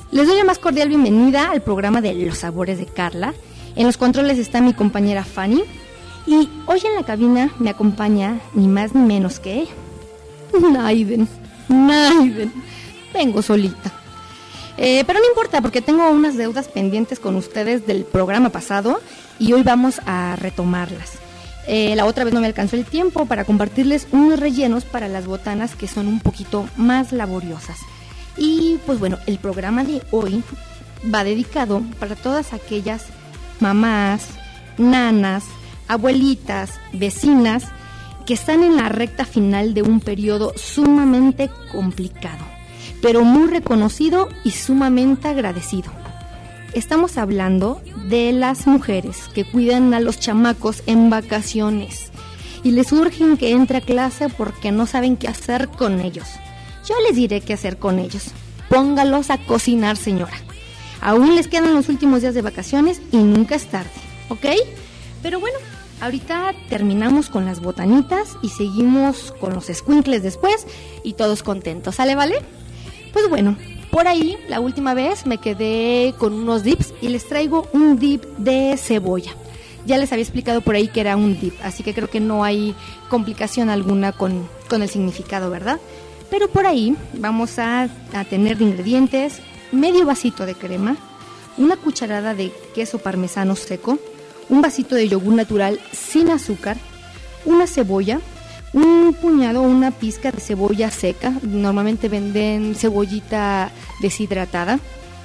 Les doy la más cordial bienvenida al programa de Los Sabores de Carla. En los controles está mi compañera Fanny. Y hoy en la cabina me acompaña ni más ni menos que Naiden. Vengo solita. Pero no importa porque tengo unas deudas pendientes con ustedes del programa pasado y hoy vamos a retomarlas. La otra vez no me alcanzó el tiempo para compartirles unos rellenos para las botanas que son un poquito más laboriosas. Y pues bueno, el programa de hoy va dedicado para todas aquellas mamás, nanas, abuelitas, vecinas que están en la recta final de un periodo sumamente complicado, pero muy reconocido y sumamente agradecido. Estamos hablando de las mujeres que cuidan a los chamacos en vacaciones y les urgen que entre a clase porque no saben qué hacer con ellos. Yo les diré qué hacer con ellos. Póngalos a cocinar, señora. Aún les quedan los últimos días de vacaciones y nunca es tarde, ¿ok? Pero bueno, ahorita terminamos con las botanitas y seguimos con los escuincles después y todos contentos, ¿sale, vale? Pues bueno, por ahí la última vez me quedé con unos dips y les traigo un dip de cebolla. Ya les había explicado por ahí que era un dip, así que creo que no hay complicación alguna con el significado, ¿verdad? Pero por ahí vamos a tener de ingredientes medio vasito de crema, una cucharada de queso parmesano seco, un vasito de yogur natural sin azúcar, una cebolla, un puñado o una pizca de cebolla seca, normalmente venden cebollita deshidratada,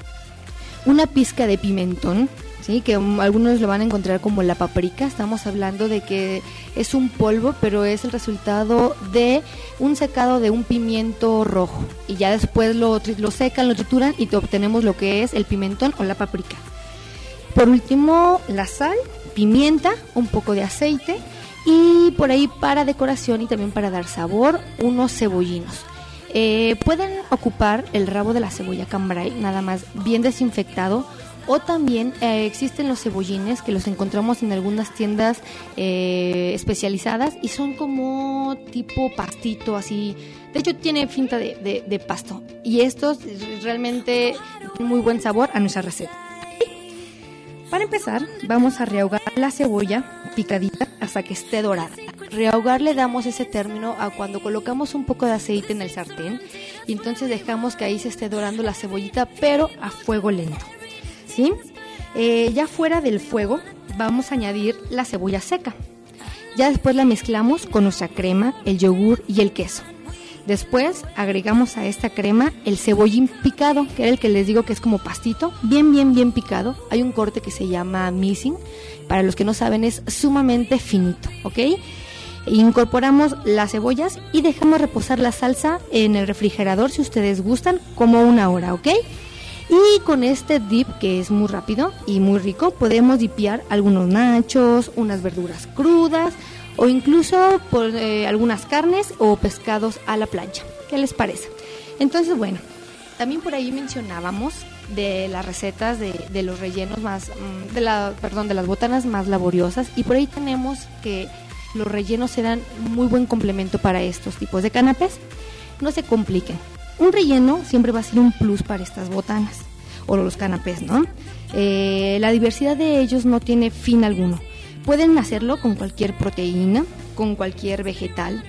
una pizca de pimentón, ¿sí? Que algunos lo van a encontrar como la paprika. Estamos hablando de que es un polvo, pero es el resultado de un secado de un pimiento rojo y ya después lo secan, lo trituran y obtenemos lo que es el pimentón o la paprika. Por último, la sal, pimienta, un poco de aceite y por ahí para decoración y también para dar sabor, unos cebollinos. Pueden ocupar el rabo de la cebolla cambray, nada más bien desinfectado, o también existen los cebollines que los encontramos en algunas tiendas especializadas y son como tipo pastito así. De hecho tiene finta de pasto y estos realmente tienen muy buen sabor a nuestra receta. Para empezar, vamos a rehogar la cebolla picadita hasta que esté dorada. Rehogar le damos ese término a cuando colocamos un poco de aceite en el sartén y entonces dejamos que ahí se esté dorando la cebollita, pero a fuego lento, ¿sí? Ya fuera del fuego vamos a añadir la cebolla seca. Ya después la mezclamos con nuestra crema, el yogur y el queso. Después agregamos a esta crema el cebollín picado, que era el que les digo que es como pastito, bien picado. Hay un corte que se llama missing, para los que no saben es sumamente finito, ¿ok? Incorporamos las cebollas y dejamos reposar la salsa en el refrigerador si ustedes gustan, como 1 hora, ¿ok? Y con este dip que es muy rápido y muy rico, podemos dipear algunos nachos, unas verduras crudas o incluso por algunas carnes o pescados a la plancha. ¿Qué les parece? Entonces, bueno, también por ahí mencionábamos de las recetas de los rellenos más, de las botanas más laboriosas, y por ahí tenemos que los rellenos serán muy buen complemento para estos tipos de canapés. No se compliquen. Un relleno siempre va a ser un plus para estas botanas o los canapés, ¿no? La diversidad de ellos no tiene fin alguno. Pueden hacerlo con cualquier proteína, con cualquier vegetal,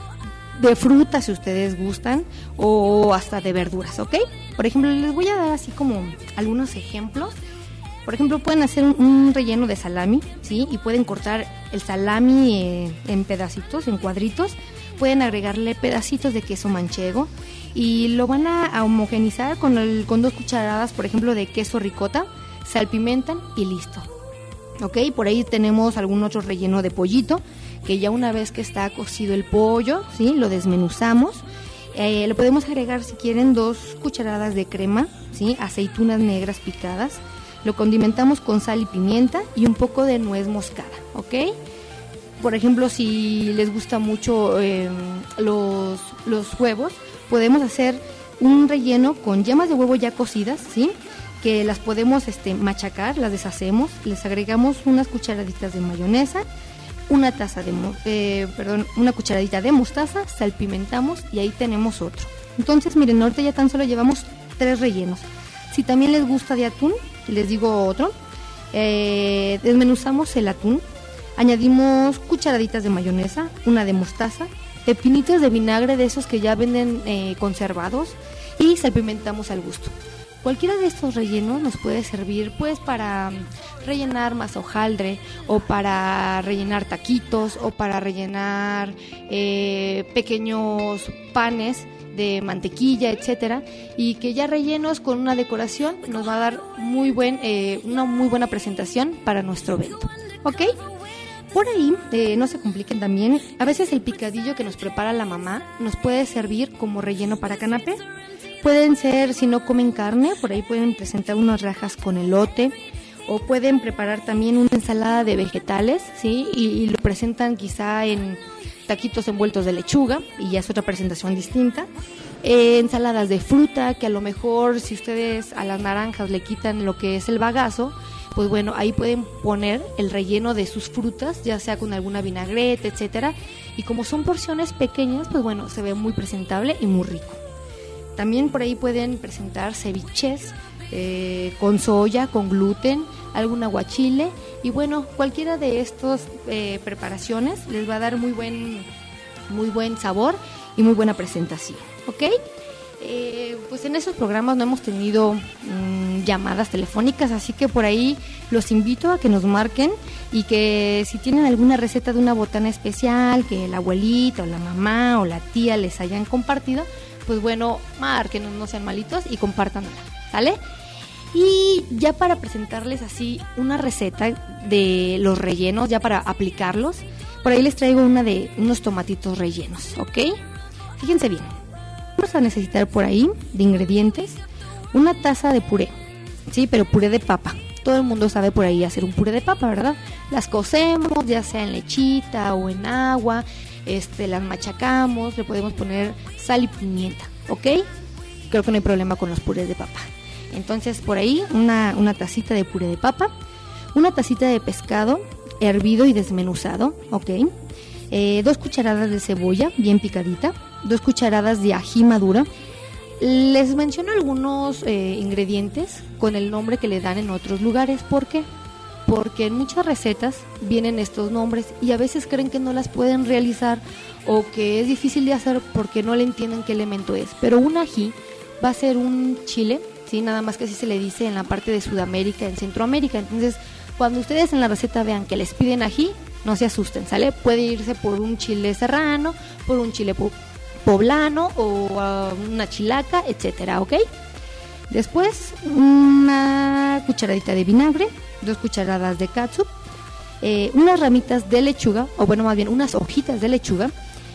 de fruta si ustedes gustan, o hasta de verduras, ¿ok? Por ejemplo, les voy a dar así como algunos ejemplos. Por ejemplo, pueden hacer un relleno de salami, ¿sí? Y pueden cortar el salami en pedacitos, en cuadritos. Pueden agregarle pedacitos de queso manchego y lo van a homogenizar con 2 cucharadas, por ejemplo, de queso ricota, salpimentan y listo. Ok, por ahí tenemos algún otro relleno de pollito, que ya una vez que está cocido el pollo, ¿sí? Lo desmenuzamos. Le podemos agregar, si quieren, 2 cucharadas de crema, ¿sí? Aceitunas negras picadas. Lo condimentamos con sal y pimienta y un poco de nuez moscada, ¿ok? Por ejemplo, si les gusta mucho los huevos, podemos hacer un relleno con yemas de huevo ya cocidas, ¿sí? Que las podemos machacar, las deshacemos, les agregamos unas cucharaditas de mayonesa, una cucharadita de mostaza, salpimentamos y ahí tenemos otro. Entonces, miren, ahorita ya tan solo llevamos 3 rellenos. Si también les gusta de atún, les digo otro. Desmenuzamos el atún, añadimos cucharaditas de mayonesa, una de mostaza, pepinitos de vinagre de esos que ya venden conservados, y salpimentamos al gusto. Cualquiera de estos rellenos nos puede servir pues para rellenar más hojaldre, o para rellenar taquitos, o para rellenar pequeños panes de mantequilla, etcétera, y que ya rellenos con una decoración nos va a dar una muy buena presentación para nuestro evento, ¿ok? Por ahí, no se compliquen también, a veces el picadillo que nos prepara la mamá nos puede servir como relleno para canapé. Pueden ser, si no comen carne, por ahí pueden presentar unas rajas con elote, o pueden preparar también una ensalada de vegetales, ¿sí? Y lo presentan quizá en taquitos envueltos de lechuga, y ya es otra presentación distinta. Ensaladas de fruta, que a lo mejor si ustedes a las naranjas le quitan lo que es el bagazo, pues bueno, ahí pueden poner el relleno de sus frutas, ya sea con alguna vinagreta, etcétera, y como son porciones pequeñas, pues bueno, se ve muy presentable y muy rico. También por ahí pueden presentar ceviches con soya, con gluten, algún aguachile, y bueno, cualquiera de estas preparaciones les va a dar muy buen sabor y muy buena presentación, ¿ok? Pues en esos programas no hemos tenido llamadas telefónicas, así que por ahí los invito a que nos marquen, y que si tienen alguna receta de una botana especial que la abuelita o la mamá o la tía les hayan compartido, pues bueno, márquenos, no sean malitos y compártanla, ¿sale? Y ya para presentarles así una receta de los rellenos, ya para aplicarlos, por ahí les traigo una de unos tomatitos rellenos, ¿ok? Fíjense bien, vamos a necesitar por ahí de ingredientes una taza de puré, sí, pero puré de papa. Todo el mundo sabe por ahí hacer un puré de papa, ¿verdad? Las cocemos, ya sea en lechita o en agua, las machacamos, le podemos poner sal y pimienta, ¿ok? Creo que no hay problema con los purés de papa. Entonces por ahí una tacita de puré de papa, una tacita de pescado hervido y desmenuzado, ¿ok? 2 cucharadas de cebolla bien picadita, 2 cucharadas de ají maduro. Les menciono algunos ingredientes con el nombre que le dan en otros lugares. ¿Por qué? Porque en muchas recetas vienen estos nombres y a veces creen que no las pueden realizar, o que es difícil de hacer porque no le entienden qué elemento es. Pero un ají va a ser un chile, ¿sí? Nada más que así se le dice en la parte de Sudamérica, en Centroamérica. Entonces, cuando ustedes en la receta vean que les piden ají, no se asusten, ¿sale? Puede irse por un chile serrano, por un chile poblano, o una chilaca, etcétera, ¿ok? Después, una cucharadita de vinagre, 2 cucharadas de catsup, unas ramitas de lechuga, o bueno, más bien unas hojitas de lechuga,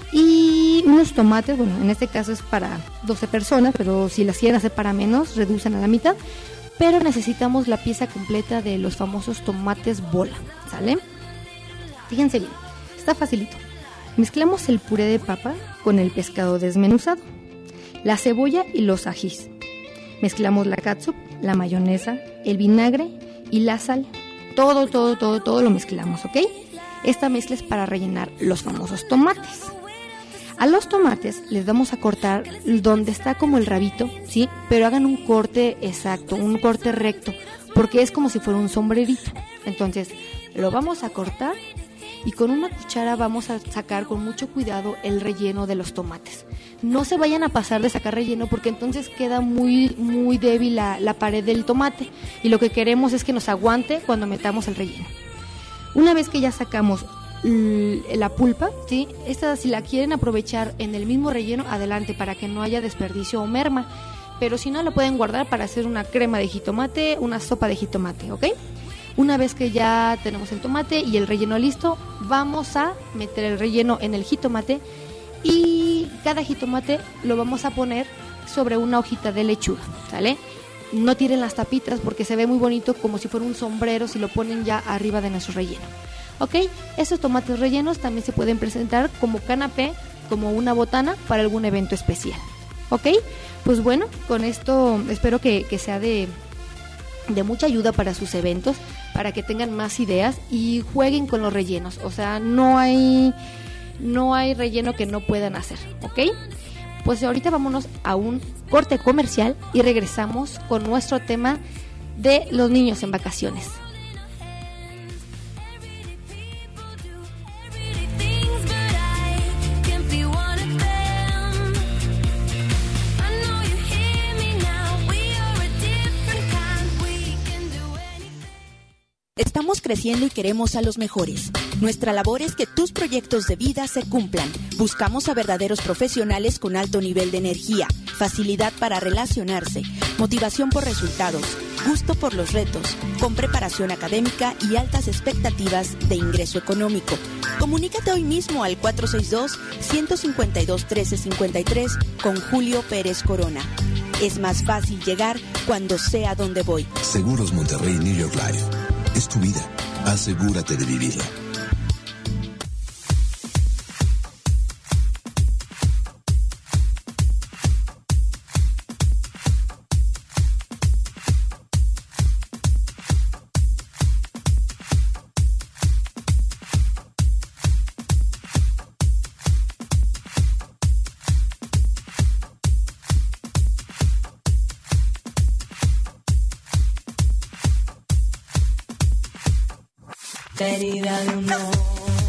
y unos tomates. Bueno, en este caso es para 12 personas, pero si las quieren hacer para menos, reducen a la mitad. Pero necesitamos la pieza completa de los famosos tomates bola, ¿sale? Fíjense bien, está facilito. Mezclamos el puré de papa con el pescado desmenuzado, la cebolla y los ajís. Mezclamos la catsup, la mayonesa, el vinagre y la sal. Todo lo mezclamos, ¿ok? Esta mezcla es para rellenar los famosos tomates. A los tomates les vamos a cortar donde está como el rabito, ¿sí? Pero hagan un corte exacto, un corte recto, porque es como si fuera un sombrerito. Entonces, lo vamos a cortar y con una cuchara vamos a sacar con mucho cuidado el relleno de los tomates. No se vayan a pasar de sacar relleno, porque entonces queda muy débil la pared del tomate, y lo que queremos es que nos aguante cuando metamos el relleno. Una vez que ya sacamos la pulpa, ¿sí? Esta, si la quieren aprovechar en el mismo relleno, adelante, para que no haya desperdicio o merma, pero si no, la pueden guardar para hacer una crema de jitomate, una sopa de jitomate, ¿ok? Una vez que ya tenemos el tomate y el relleno listo, vamos a meter el relleno en el jitomate, y cada jitomate lo vamos a poner sobre una hojita de lechuga, ¿sale? No tiren las tapitas porque se ve muy bonito, como si fuera un sombrero, si lo ponen ya arriba de nuestro relleno. ¿Ok? Estos tomates rellenos también se pueden presentar como canapé, como una botana para algún evento especial. ¿Ok? Pues bueno, con esto espero que sea de mucha ayuda para sus eventos, para que tengan más ideas y jueguen con los rellenos. O sea, no hay relleno que no puedan hacer. ¿Ok? Pues ahorita vámonos a un corte comercial y regresamos con nuestro tema de los niños en vacaciones. Estamos creciendo y queremos a los mejores. Nuestra labor es que tus proyectos de vida se cumplan. Buscamos a verdaderos profesionales con alto nivel de energía, facilidad para relacionarse, motivación por resultados, gusto por los retos, con preparación académica y altas expectativas de ingreso económico. Comunícate hoy mismo al 462-152-1353 con Julio Pérez Corona. Es más fácil llegar cuando sé a dónde voy. Seguros Monterrey New York Life. Es tu vida. Asegúrate de vivirla. Herida de un hombre,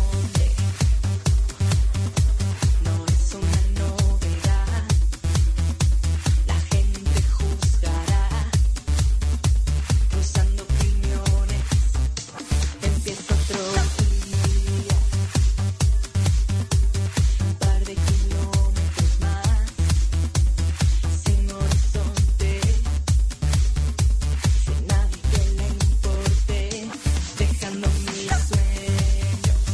no es una novedad, la gente juzgará, cruzando opiniones, empieza otro día, un par de kilómetros más, sin horizonte, sin nadie que le importe, dejando mi sueño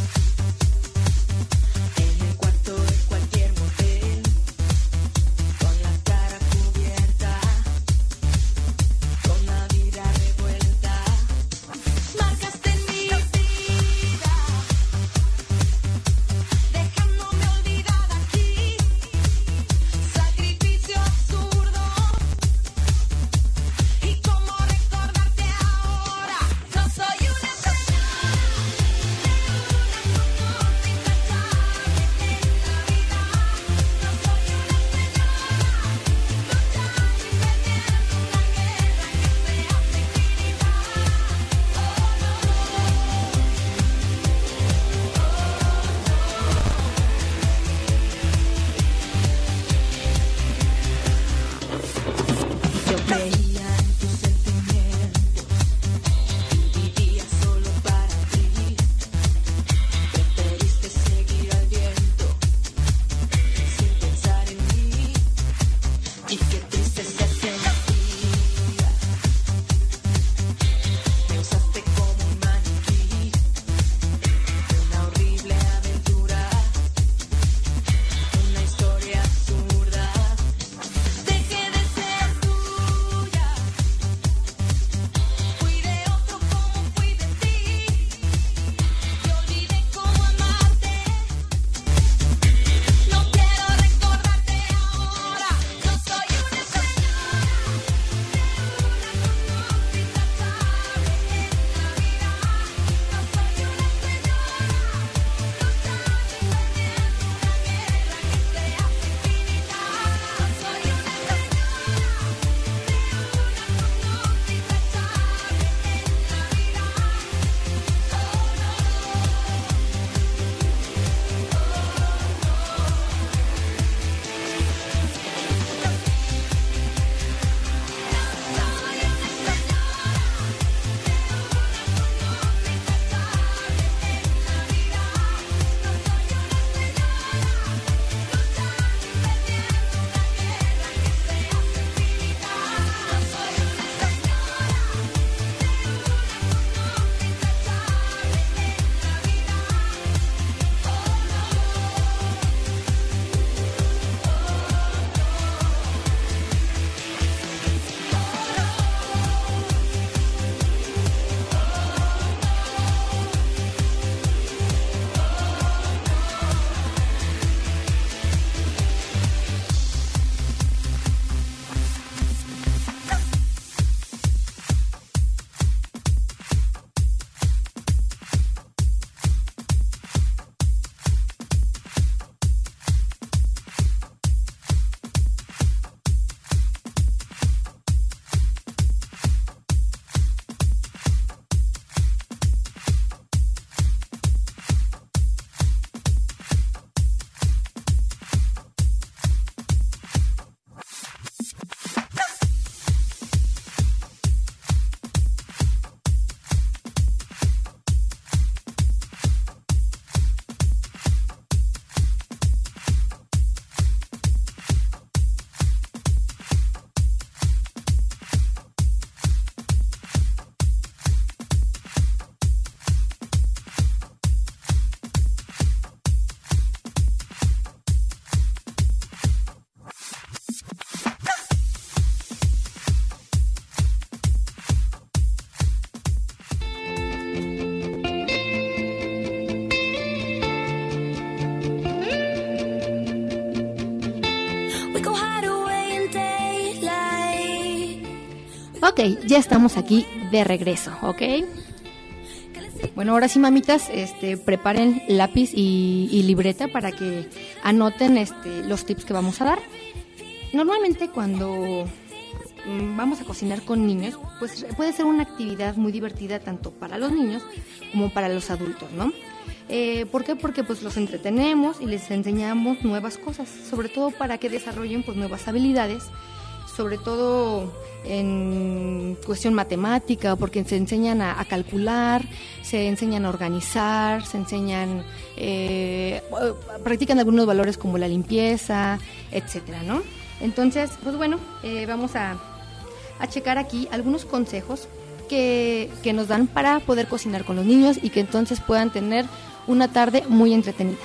Ok, ya estamos aquí de regreso, ¿ok? Bueno, ahora sí, mamitas, preparen lápiz y libreta para que anoten los tips que vamos a dar. Normalmente cuando vamos a cocinar con niños, pues puede ser una actividad muy divertida tanto para los niños como para los adultos, ¿no? ¿Por qué? Porque pues los entretenemos y les enseñamos nuevas cosas, sobre todo para que desarrollen pues nuevas habilidades, sobre todo en cuestión matemática, porque se enseñan a calcular, se enseñan a organizar, se enseñan, practican algunos valores como la limpieza, etcétera, ¿no? Entonces, pues bueno, vamos a checar aquí algunos consejos que nos dan para poder cocinar con los niños y que entonces puedan tener una tarde muy entretenida.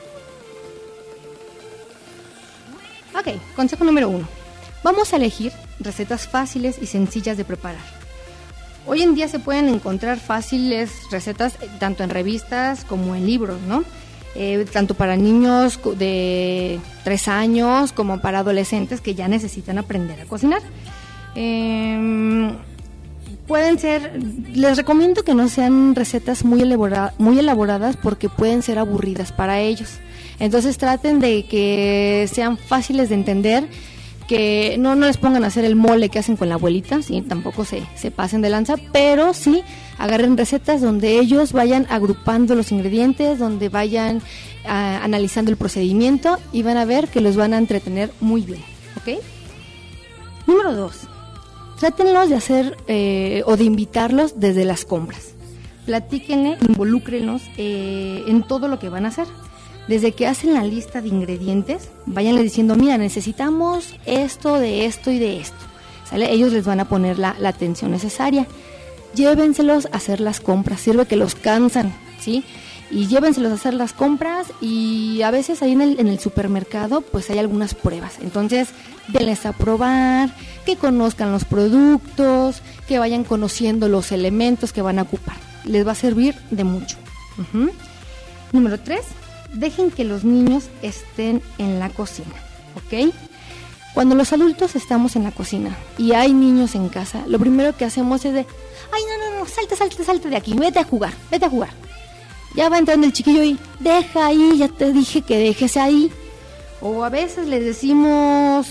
Ok, consejo número 1. Vamos a elegir recetas fáciles y sencillas de preparar. Hoy en día se pueden encontrar fáciles recetas tanto en revistas como en libros, ¿no? Tanto para niños de 3 años como para adolescentes que ya necesitan aprender a cocinar. Pueden ser, les recomiendo que no sean recetas muy elaboradas porque pueden ser aburridas para ellos. Entonces traten de que sean fáciles de entender, que no les pongan a hacer el mole que hacen con la abuelita, ¿sí? Tampoco se pasen de lanza, pero sí agarren recetas donde ellos vayan agrupando los ingredientes, donde vayan analizando el procedimiento y van a ver que los van a entretener muy bien, ¿ok? Número 2. Trátenlos de hacer o de invitarlos desde las compras. Platíquenle, involúcrenlos en todo lo que van a hacer. Desde que hacen la lista de ingredientes, váyanle diciendo, mira, necesitamos esto, de esto y de esto, ¿sale? Ellos les van a poner la atención necesaria. Llévenselos a hacer las compras, sirve que los cansan, ¿sí? Y llévenselos a hacer las compras y a veces ahí en el supermercado pues hay algunas pruebas. Entonces, denles a probar, que conozcan los productos, que vayan conociendo los elementos que van a ocupar. Les va a servir de mucho. Número 3. Dejen que los niños estén en la cocina, ¿ok? Cuando los adultos estamos en la cocina y hay niños en casa, lo primero que hacemos es de, ay, no, salte de aquí, vete a jugar. Ya va entrando el chiquillo y, deja ahí, ya te dije que dejes ahí. O a veces les decimos,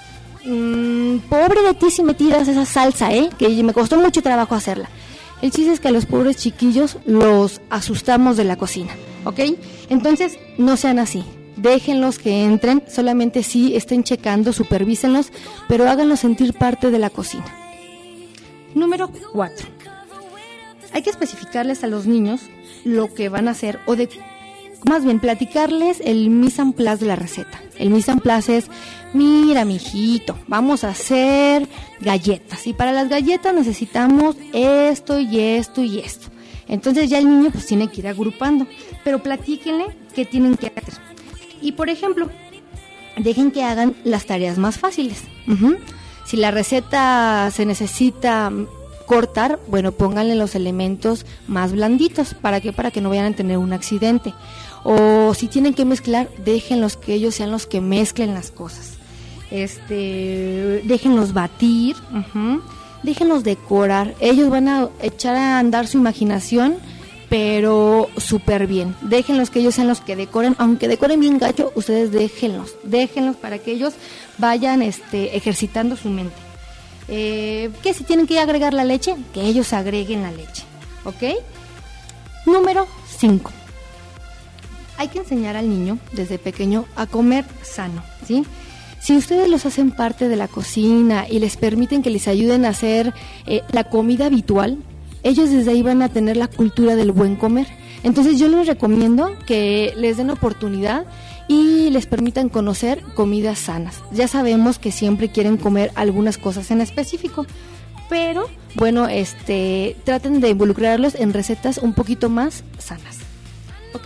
pobre de ti si me tiras esa salsa, que me costó mucho trabajo hacerla. El chiste es que a los pobres chiquillos los asustamos de la cocina, ¿ok? Entonces, no sean así. Déjenlos que entren, solamente sí estén checando, supervísenlos, pero háganlos sentir parte de la cocina. Número 4. Hay que especificarles a los niños lo que van a hacer, más bien platicarles el mise en place de la receta. El mise en place es, mira, mijito, vamos a hacer galletas. Y para las galletas necesitamos esto y esto y esto. Entonces ya el niño pues tiene que ir agrupando. Pero platíquenle qué tienen que hacer. Y por ejemplo, dejen que hagan las tareas más fáciles. Si la receta se necesita cortar, bueno, pónganle los elementos más blanditos. ¿Para qué? Para que no vayan a tener un accidente. O si tienen que mezclar, déjenlos que ellos sean los que mezclen las cosas. Déjenlos batir, déjenlos decorar. Ellos van a echar a andar su imaginación, pero súper bien. Déjenlos que ellos sean los que decoren, aunque decoren bien gacho, ustedes déjenlos para que ellos vayan ejercitando su mente. Que si tienen que agregar la leche, que ellos agreguen la leche, ¿ok? Número 5. Hay que enseñar al niño desde pequeño a comer sano, ¿sí? Si ustedes los hacen parte de la cocina y les permiten que les ayuden a hacer la comida habitual, ellos desde ahí van a tener la cultura del buen comer. Entonces yo les recomiendo que les den oportunidad y les permitan conocer comidas sanas. Ya sabemos que siempre quieren comer algunas cosas en específico, pero bueno, traten de involucrarlos en recetas un poquito más sanas, ¿ok?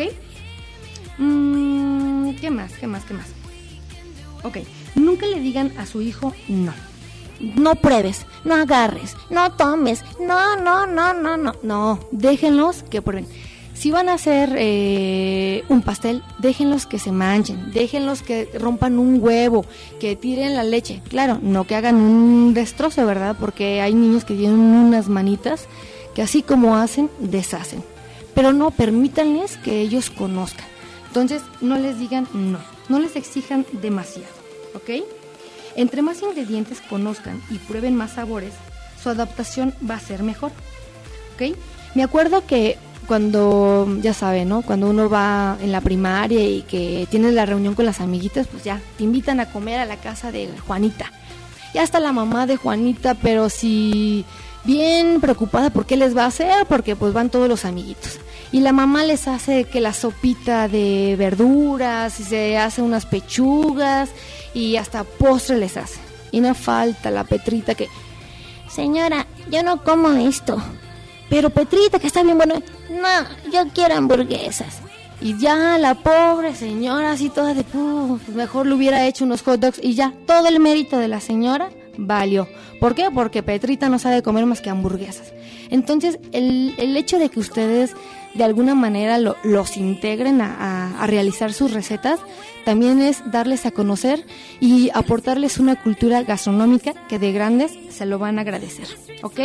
¿Qué más? Ok, nunca le digan a su hijo no. No pruebes, no agarres, no tomes, no, déjenlos que prueben. Si van a hacer un pastel, déjenlos que se manchen, déjenlos que rompan un huevo, que tiren la leche. Claro, no que hagan un destrozo, ¿verdad? Porque hay niños que tienen unas manitas que así como hacen, deshacen. Pero no, permítanles que ellos conozcan. Entonces, no les digan no les exijan demasiado, ¿ok? Entre más ingredientes conozcan y prueben más sabores, su adaptación va a ser mejor, ¿ok? Me acuerdo que cuando, ya saben, ¿no? Cuando uno va en la primaria y que tienes la reunión con las amiguitas, pues ya, te invitan a comer a la casa de Juanita. Ya está la mamá de Juanita, pero sí bien preocupada por qué les va a hacer, porque pues van todos los amiguitos. Y la mamá les hace que la sopita de verduras, y se hace unas pechugas, y hasta postre les hace. Y no falta la Petrita que, señora, yo no como esto. Pero Petrita, que está bien bueno, no, yo quiero hamburguesas. Y ya la pobre señora, así toda de, mejor le hubiera hecho unos hot dogs y ya, todo el mérito de la señora valió. ¿Por qué? Porque Petrita no sabe comer más que hamburguesas. Entonces, el hecho de que ustedes de alguna manera los integren a realizar sus recetas, también es darles a conocer y aportarles una cultura gastronómica que de grandes se lo van a agradecer, ¿ok?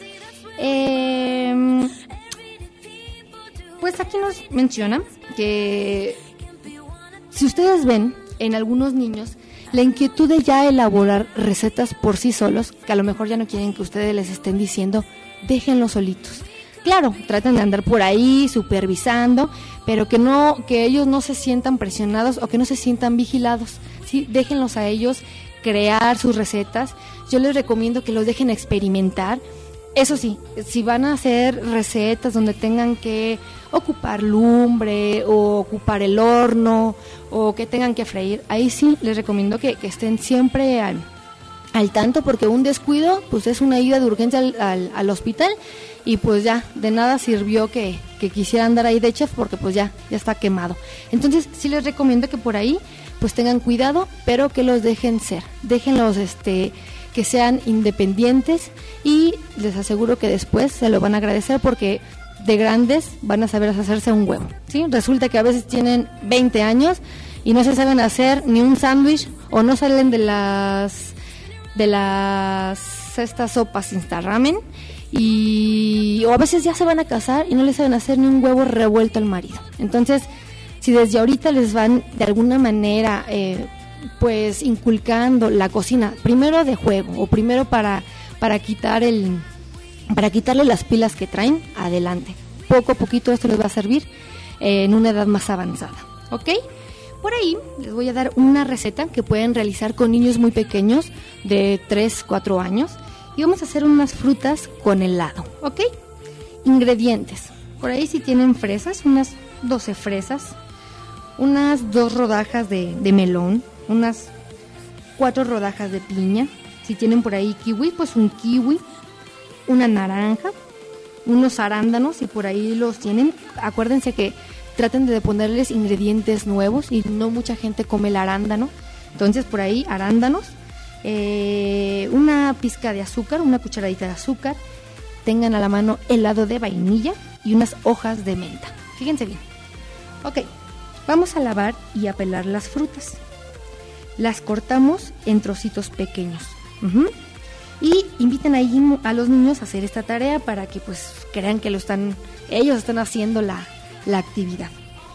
Pues aquí nos menciona que si ustedes ven en algunos niños la inquietud de ya elaborar recetas por sí solos, que a lo mejor ya no quieren que ustedes les estén diciendo, déjenlos solitos. Claro, traten de andar por ahí supervisando, pero que ellos no se sientan presionados o que no se sientan vigilados, ¿sí? Déjenlos a ellos crear sus recetas. Yo les recomiendo que los dejen experimentar. Eso sí, si van a hacer recetas donde tengan que ocupar lumbre o ocupar el horno o que tengan que freír, ahí sí les recomiendo que estén siempre al tanto, porque un descuido pues es una ida de urgencia al hospital y pues ya de nada sirvió que quisieran andar ahí de chef porque pues ya está quemado. Entonces sí les recomiendo que por ahí pues tengan cuidado, pero que los dejen ser, déjenlos que sean independientes y les aseguro que después se lo van a agradecer porque de grandes van a saber hacerse un huevo, ¿sí? Resulta que a veces tienen 20 años y no se saben hacer ni un sándwich o no salen de las estas sopas Instaramen o a veces ya se van a casar y no les saben hacer ni un huevo revuelto al marido. Entonces, si desde ahorita les van de alguna manera pues inculcando la cocina primero de juego o primero para quitarle las pilas que traen, adelante. Poco a poquito esto les va a servir en una edad más avanzada, ¿ok? Por ahí les voy a dar una receta que pueden realizar con niños muy pequeños de 3-4 años y vamos a hacer unas frutas con helado, ¿ok? Ingredientes, por ahí si tienen fresas, unas 12 fresas, unas 2 rodajas de melón, unas 4 rodajas de piña, si tienen por ahí kiwi, pues un kiwi, una naranja, unos arándanos, si por ahí los tienen. Acuérdense que traten de ponerles ingredientes nuevos y no mucha gente come el arándano, entonces por ahí arándanos, una pizca de azúcar, una cucharadita de azúcar, tengan a la mano helado de vainilla y unas hojas de menta. Fíjense bien. Ok, vamos a lavar y a pelar las frutas. Las cortamos en trocitos pequeños. Y inviten ahí a los niños a hacer esta tarea para que pues crean que ellos están haciendo la actividad.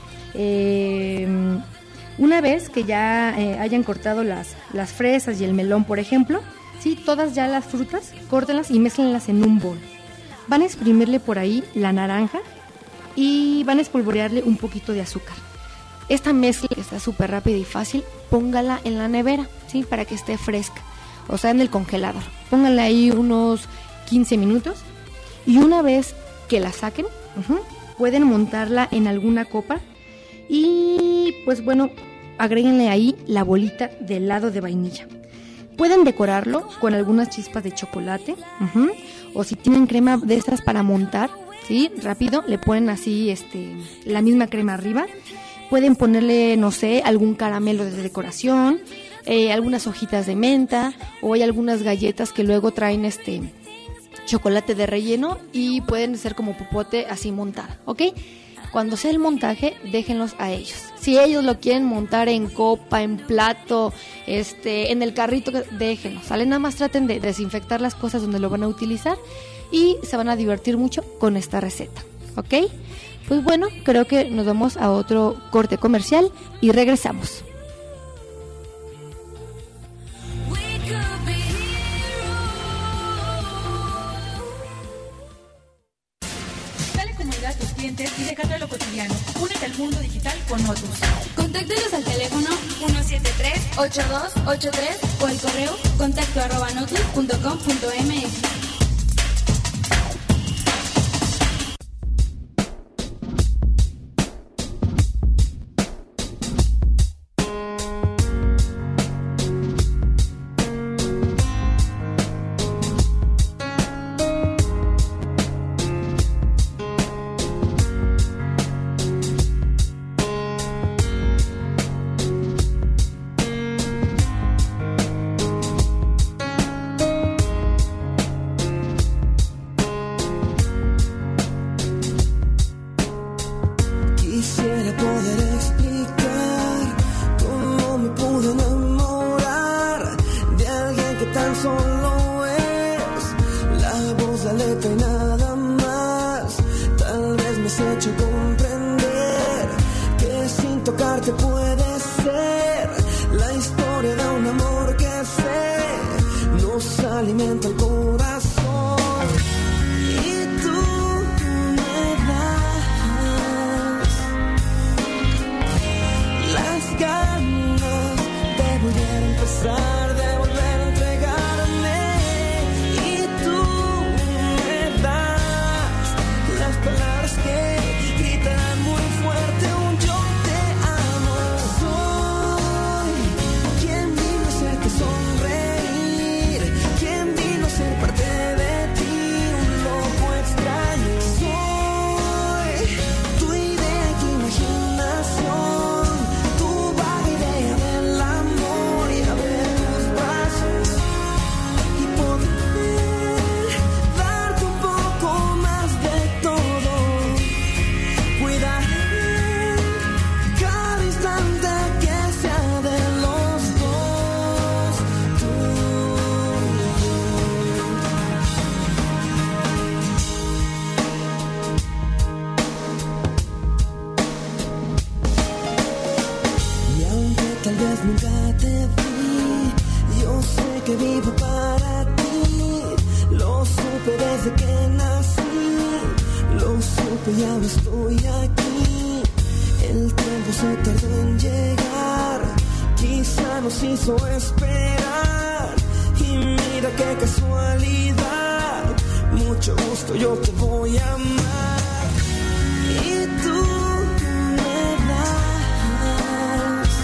Una vez que ya hayan cortado las fresas y el melón, por ejemplo, ¿sí? Todas ya las frutas, córtenlas y mézclenlas en un bol. Van a exprimirle por ahí la naranja y van a espolvorearle un poquito de azúcar. Esta mezcla, que está súper rápida y fácil, póngala en la nevera, ¿sí? Para que esté fresca, o sea, en el congelador. Pónganla ahí unos 15 minutos y una vez que la saquen, pueden montarla en alguna copa y pues bueno, agréguenle ahí la bolita de helado de vainilla. Pueden decorarlo con algunas chispas de chocolate, o si tienen crema de estas para montar, ¿sí? Rápido, le ponen así la misma crema arriba. Pueden ponerle, no sé, algún caramelo de decoración, algunas hojitas de menta, o hay algunas galletas que luego traen chocolate de relleno y pueden ser como popote así montada, ¿ok? Cuando sea el montaje, déjenlos a ellos. Si ellos lo quieren montar en copa, en plato, en el carrito, déjenlos. ¿Sale? Nada más traten de desinfectar las cosas donde lo van a utilizar y se van a divertir mucho con esta receta, ¿ok? Pues bueno, creo que nos vamos a otro corte comercial y regresamos. Dale comodidad a tus clientes y déjalo a lo cotidiano. Únete al mundo digital con Otus. Contáctenos al teléfono 173-8283 o al correo contacto@notus.com.mx. Quisiera poder explicar cómo me pude enamorar de alguien que tan solo es la voz, la letra y nada más. Tal vez me has hecho comprender que sin tocarte puede ser la historia de un amor que sé nos alimenta el corazón. Y tú me das las ganas de volver a empezar, de volver a entregarme. Y tú me das las palabras que gritarán muy fuerte un yo te amo. Soy quien vino a hacerte sonreír, quien vino a ser parte de ti, un loco extraño. Soy tu idea, tu imaginación, tu vaga idea del amor, y abrir tus brazos y poder darte un poco más de todo. Cuidaré cada instante que sea de los dos, tú y yo. Y aunque tal vez nunca te vi, yo sé que vivo para ti. Lo supe desde que nací, lo supe y ahora estoy aquí. El tiempo se tardó en llegar, quizá nos hizo esperar. Y mira qué casualidad, mucho gusto, yo te voy a amar. Y tú me das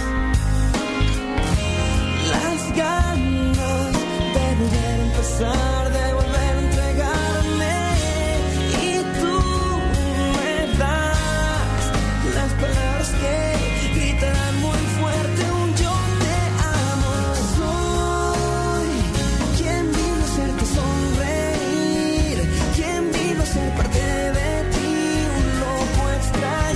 las ganas de volver a empezar, de volver a entregarme. Y tú me das las palabras que gritarán muy fuerte un yo te amo. Soy quien vino a hacerte sonreír, quien vino a ser parte de ti, un loco extraño.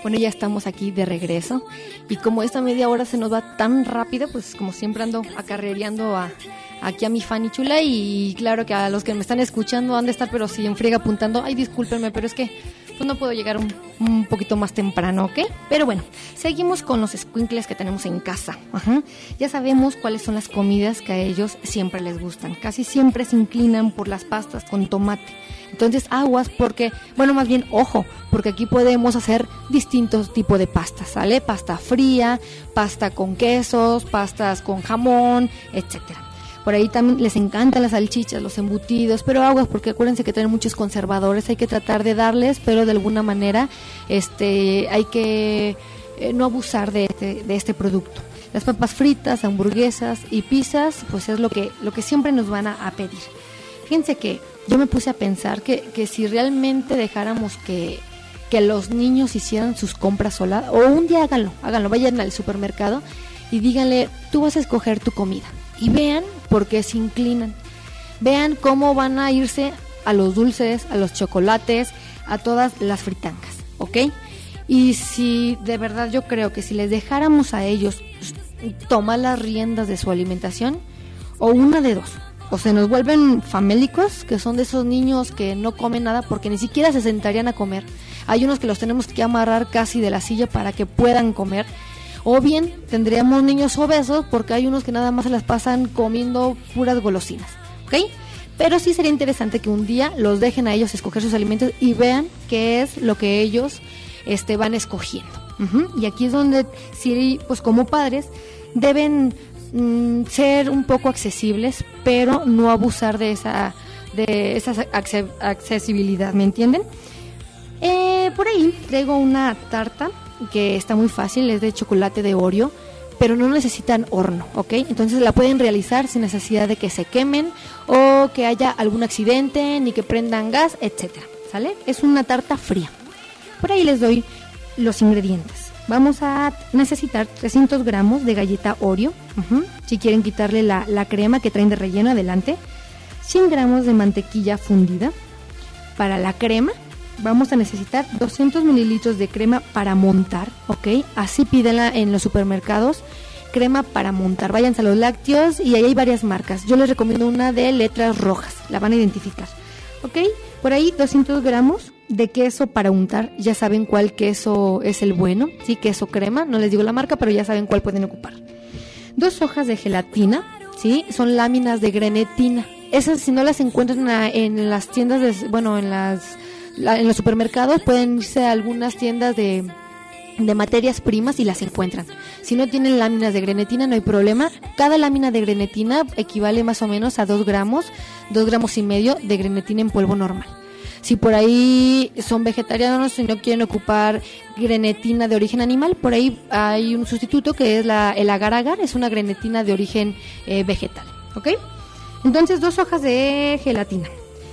Bueno, ya estamos aquí de regreso y como esta media hora se nos va tan rápido, pues como siempre ando acarrereando aquí a mi Fanny chula y claro que a los que me están escuchando han de estar pero sí en friega apuntando, ay discúlpenme, pero es que pues no puedo llegar un poquito más temprano, ¿ok? Pero bueno, seguimos con los escuincles que tenemos en casa. Ajá. Ya sabemos cuáles son las comidas que a ellos siempre les gustan. Casi siempre se inclinan por las pastas con tomate. Entonces aguas porque, bueno, más bien ojo, porque aquí podemos hacer distintos tipos de pastas, ¿sale? Pasta fría, pasta con quesos, pastas con jamón, etcétera. Por ahí también les encantan las salchichas, los embutidos, pero aguas porque acuérdense que tienen muchos conservadores, hay que tratar de darles, pero de alguna manera hay que no abusar de este producto. Las papas fritas, hamburguesas y pizzas, pues es lo que siempre nos van a pedir. Fíjense que yo me puse a pensar que si realmente dejáramos que los niños hicieran sus compras solas, o un día háganlo, vayan al supermercado y díganle, tú vas a escoger tu comida. Y vean por qué se inclinan. Vean cómo van a irse a los dulces, a los chocolates, a todas las fritangas, ¿ok? Y si de verdad yo creo que si les dejáramos a ellos tomar las riendas de su alimentación, o una de dos, o se nos vuelven famélicos, que son de esos niños que no comen nada porque ni siquiera se sentarían a comer. Hay unos que los tenemos que amarrar casi de la silla para que puedan comer. O bien tendríamos niños obesos porque hay unos que nada más se las pasan comiendo puras golosinas, ¿ok? Pero sí sería interesante que un día los dejen a ellos escoger sus alimentos y vean qué es lo que ellos van escogiendo. Y aquí es donde sí, pues como padres deben ser un poco accesibles, pero no abusar de esa accesibilidad, ¿me entienden? Por ahí traigo una tarta que está muy fácil, es de chocolate de Oreo, pero no necesitan horno, ¿ok? Entonces la pueden realizar sin necesidad de que se quemen o que haya algún accidente, ni que prendan gas, etcétera, ¿sale? Es una tarta fría. Por ahí les doy los ingredientes. Vamos a necesitar 300 gramos de galleta Oreo, si quieren quitarle la crema que traen de relleno, adelante. 100 gramos de mantequilla fundida. Para la crema vamos a necesitar 200 mililitros de crema para montar, ¿ok? Así pídenla en los supermercados, crema para montar. Váyanse a los lácteos y ahí hay varias marcas. Yo les recomiendo una de letras rojas, la van a identificar, ¿ok? Por ahí 200 gramos de queso para untar. Ya saben cuál queso es el bueno, ¿sí? Queso crema, no les digo la marca, pero ya saben cuál pueden ocupar. 2 hojas de gelatina, ¿sí? Son láminas de grenetina. Esas si no las encuentran en las tiendas, en los supermercados, pueden irse a algunas tiendas de materias primas y las encuentran. Si no tienen láminas de grenetina, no hay problema. Cada lámina de grenetina equivale más o menos a 2 gramos y medio de grenetina en polvo normal. Si por ahí son vegetarianos y no quieren ocupar grenetina de origen animal, por ahí hay un sustituto que es el agar-agar, es una grenetina de origen vegetal, ¿ok? Entonces 2 hojas de gelatina.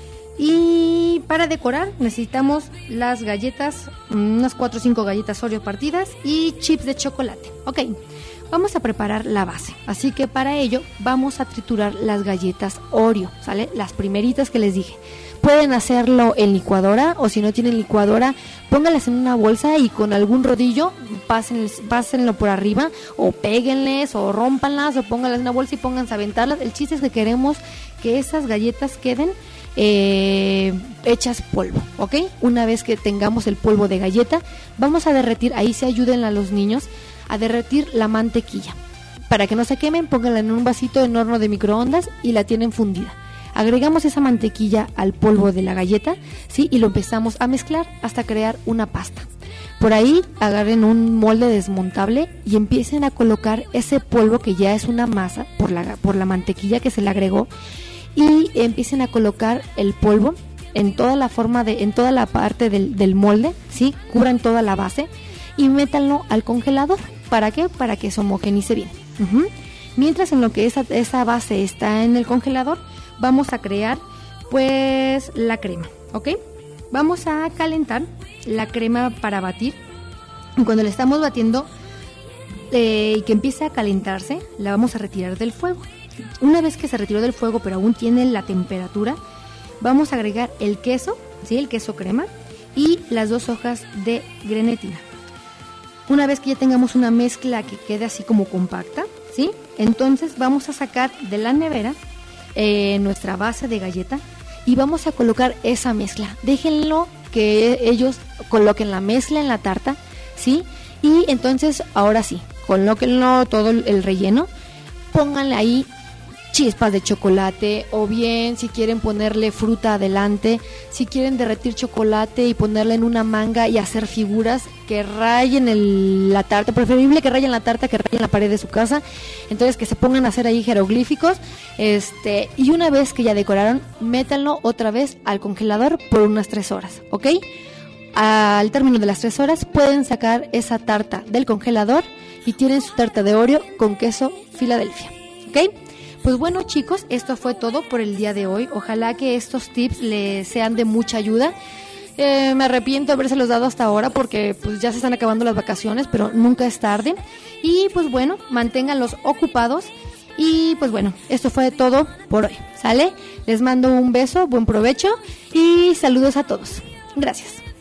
Y para decorar necesitamos las galletas, unas 4 o 5 galletas Oreo partidas y chips de chocolate. Ok, vamos a preparar la base. Así que para ello vamos a triturar las galletas Oreo, ¿sale? Las primeritas que les dije. Pueden hacerlo en licuadora o si no tienen licuadora, pónganlas en una bolsa y con algún rodillo pásenlo por arriba o péguenles o rómpanlas o pónganlas en una bolsa y pónganse a aventarlas. El chiste es que queremos que esas galletas queden hechas polvo, ¿ok? Una vez que tengamos el polvo de galleta, vamos a derretir, ahí se ayuden a los niños a derretir la mantequilla. Para que no se quemen, pónganla en un vasito en horno de microondas y la tienen fundida. Agregamos esa mantequilla al polvo de la galleta, ¿sí? Y lo empezamos a mezclar hasta crear una pasta. Por ahí agarren un molde desmontable y empiecen a colocar ese polvo que ya es una masa por la mantequilla que se le agregó y empiecen a colocar el polvo en toda la parte del molde, ¿sí? Cubran toda la base y métanlo al congelador. ¿Para qué? Para que se homogenice bien. Mientras en lo que esa base está en el congelador, vamos a crear pues la crema, ¿ok? Vamos a calentar la crema para batir. Cuando la estamos batiendo y que empiece a calentarse, la vamos a retirar del fuego. Una vez que se retiró del fuego, pero aún tiene la temperatura, vamos a agregar el queso, ¿sí? El queso crema y las 2 hojas de grenetina. Una vez que ya tengamos una mezcla que quede así como compacta, ¿sí? Entonces vamos a sacar de la nevera nuestra base de galleta y vamos a colocar esa mezcla. Déjenlo que ellos coloquen la mezcla en la tarta, ¿sí? Y entonces, ahora sí, colóquenlo todo el relleno, pónganle ahí chispas de chocolate, o bien si quieren ponerle fruta adelante, si quieren derretir chocolate y ponerle en una manga y hacer figuras que rayen la tarta, preferible que rayen la tarta que rayen la pared de su casa, entonces que se pongan a hacer ahí jeroglíficos, y una vez que ya decoraron, métanlo otra vez al congelador por unas 3 horas, ¿ok? Al término de las 3 horas pueden sacar esa tarta del congelador y tienen su tarta de Oreo con queso Filadelfia, ¿ok? Pues bueno, chicos, esto fue todo por el día de hoy. Ojalá que estos tips les sean de mucha ayuda. Me arrepiento de habérselos dado hasta ahora porque pues ya se están acabando las vacaciones, pero nunca es tarde. Y pues bueno, manténganlos ocupados. Y pues bueno, esto fue todo por hoy, ¿sale? Les mando un beso, buen provecho y saludos a todos. Gracias.